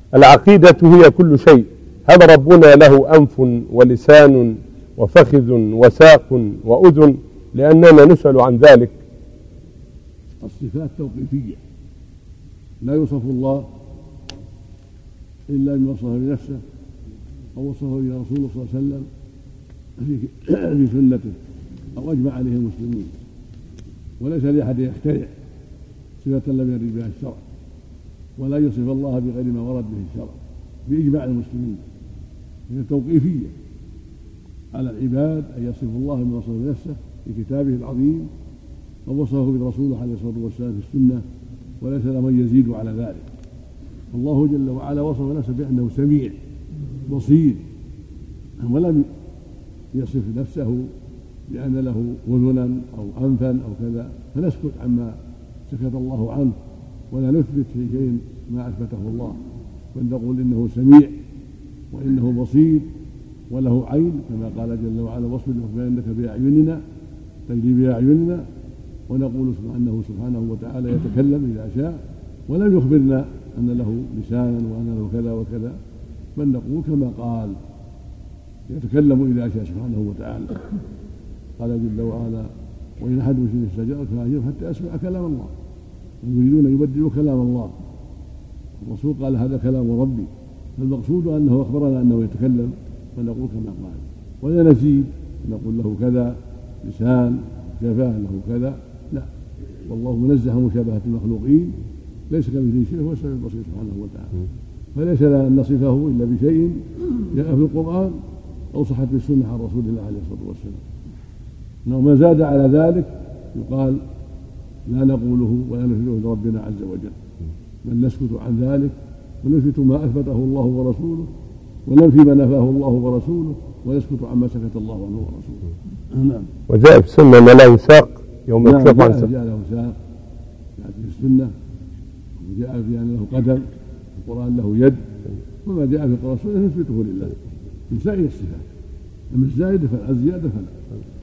العقيدة هي كل شيء. هذا ربنا له أنف ولسان وفخذ وساق وأذن، لأننا نسأل عن ذلك. الصفات توقيفية، لا يوصف الله إلا بما وصفه بنفسه أو وصفه به رسوله صلى الله عليه وسلم في سنته أو أجمع عليه المسلمين، وليس لأحد يخترع صفة لم يرد بها الشرع، ولا يصف الله بغير ما ورد به الشرع بإجماع المسلمين. هي توقيفية على العباد أن يصفوا الله بما وصفه بنفسه في كتابه العظيم ووصفه برسوله عليه الصلاة والسلام في السنة، وليس لمن يزيد على ذلك. الله جل وعلا وصف نفسه بأنه سميع بصير، ولم يصف نفسه بأن له أذنا أو أنفا أو كذا، فنسكت عما سكت الله عنه ولا نثبت في شيء ما أثبته الله، بل نقول إنه سميع وإنه بصير وله عين، كما قال جل وعلا واصبر فإنك بأعيننا تجري بأعيننا. ونقول أنه سبحانه وتعالى يتكلم إذا شاء، ولم يخبرنا أن له لسانا وأن له كذا وكذا، بل نقول كما قال يتكلم إذا شاء سبحانه وتعالى. قال جل وعلا وإن أحد من استجارك فأجره حتى يسمع كلام الله، ويريدون أن يبدلوا كلام الله. الرسول قال هذا كلام ربي، فالمقصود أنه أخبرنا أنه يتكلم، فنقول كما قال، ولا نزيد نقول له كذا لسان شفاه له كذا، لا. والله منزه عن مشابهة المخلوقين، ليس كمثله شيء، هو السميع البصير سبحانه وتعالى. فليس لنا أن نصفه إلا بشيء جاء في القرآن أو صحت بالسنة عن رسول الله عليه الصلاة والسلام. وما زاد على ذلك يقال لا نقوله ولا نثبته لربنا عز وجل، بل نسكت عن ذلك ونثبت ما أثبته الله ورسوله، وننفي ما نفاه الله ورسوله، ونسكت عما سكت الله عنه ورسوله. نعم. وجاء في السنة ما له ساق يوم يكشف عن ساق. جاء له ساق في السنة، وجاء في أن له قدم، القرآن له يد، وما جاء في القرآن والسنة نثبته لله من سائر الصفات، أما الزائدة فالزيادة فلا.